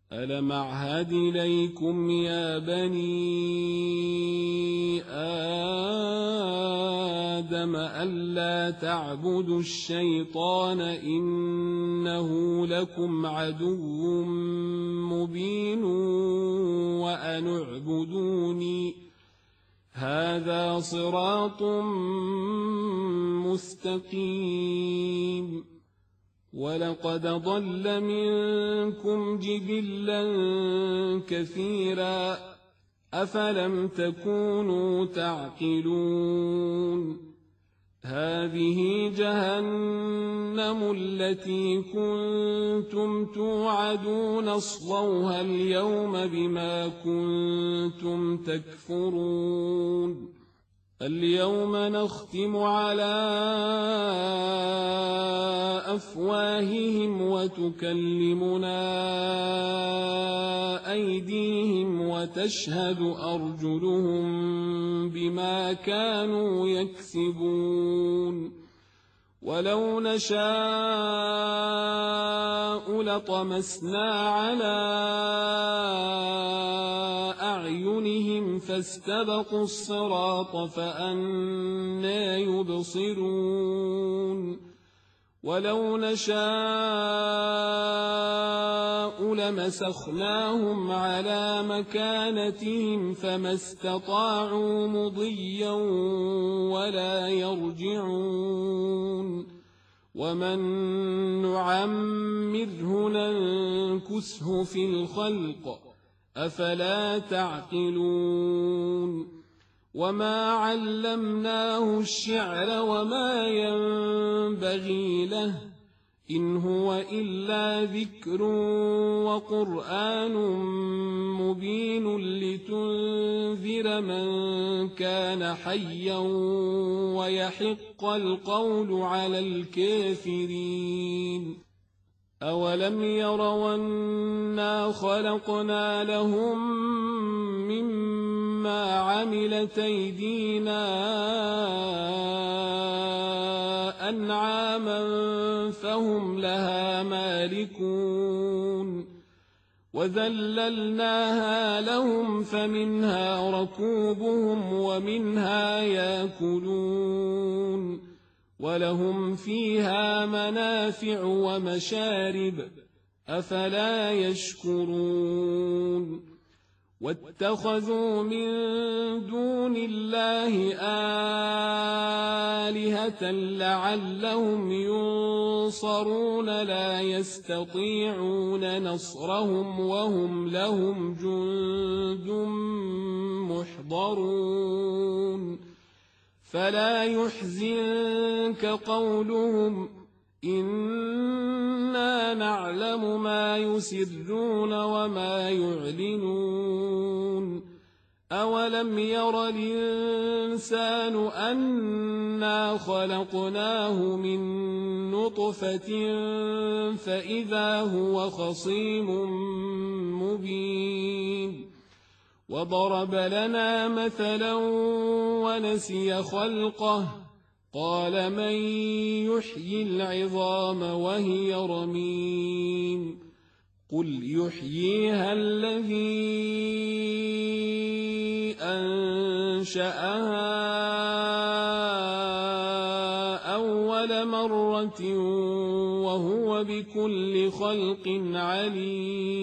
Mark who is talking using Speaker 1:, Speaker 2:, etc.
Speaker 1: ألم أعهد إليكم يا بني آدم ألا تعبدوا الشيطان إنه لكم عدو مبين وأن اعبدوني هذا صراط مستقيم ولقد ضل منكم جبلا كثيرا أفلم تكونوا تعقلون هذه جهنم التي كنتم توعدون اصلوها اليوم بما كنتم تكفرون اليوم نختم على أفواههم وتكلمنا أيديهم وتشهد أرجلهم بما كانوا يكسبون ولو نشاء لطمسنا على أعينهم فاستبقوا الصراط فأنى يبصرون ولو نشاء لمسخناهم على مكانتهم فما استطاعوا مضيا ولا يرجعون ومن نعمره ننكسه في الخلق أفلا تعقلون وما علمناه الشعر وما ينبغي له إن هو إلا ذكر وقرآن مبين لتنذر من كان حيا ويحق القول على الكافرين أولم يروا أنا خلقنا لهم مما عملت أيدينا أنعاما فهم لها مالكون وذللناها لهم فمنها ركوبهم ومنها يأكلون ولهم فيها منافع ومشارب أفلا يشكرون واتخذوا من دون الله آلهة لعلهم ينصرون لا يستطيعون نصرهم وهم لهم جند محضرون فلا يحزنك قولهم إنا نعلم ما يسرون وما يعلنون أولم ير الإنسان أنا خلقناه من نطفة فإذا هو خصيم مبين وضرب لنا مثلا ونسي خلقه قال من يحيي العظام وهي رميم قل يحييها الذي أنشأها أول مرة وهو بكل خلق عليم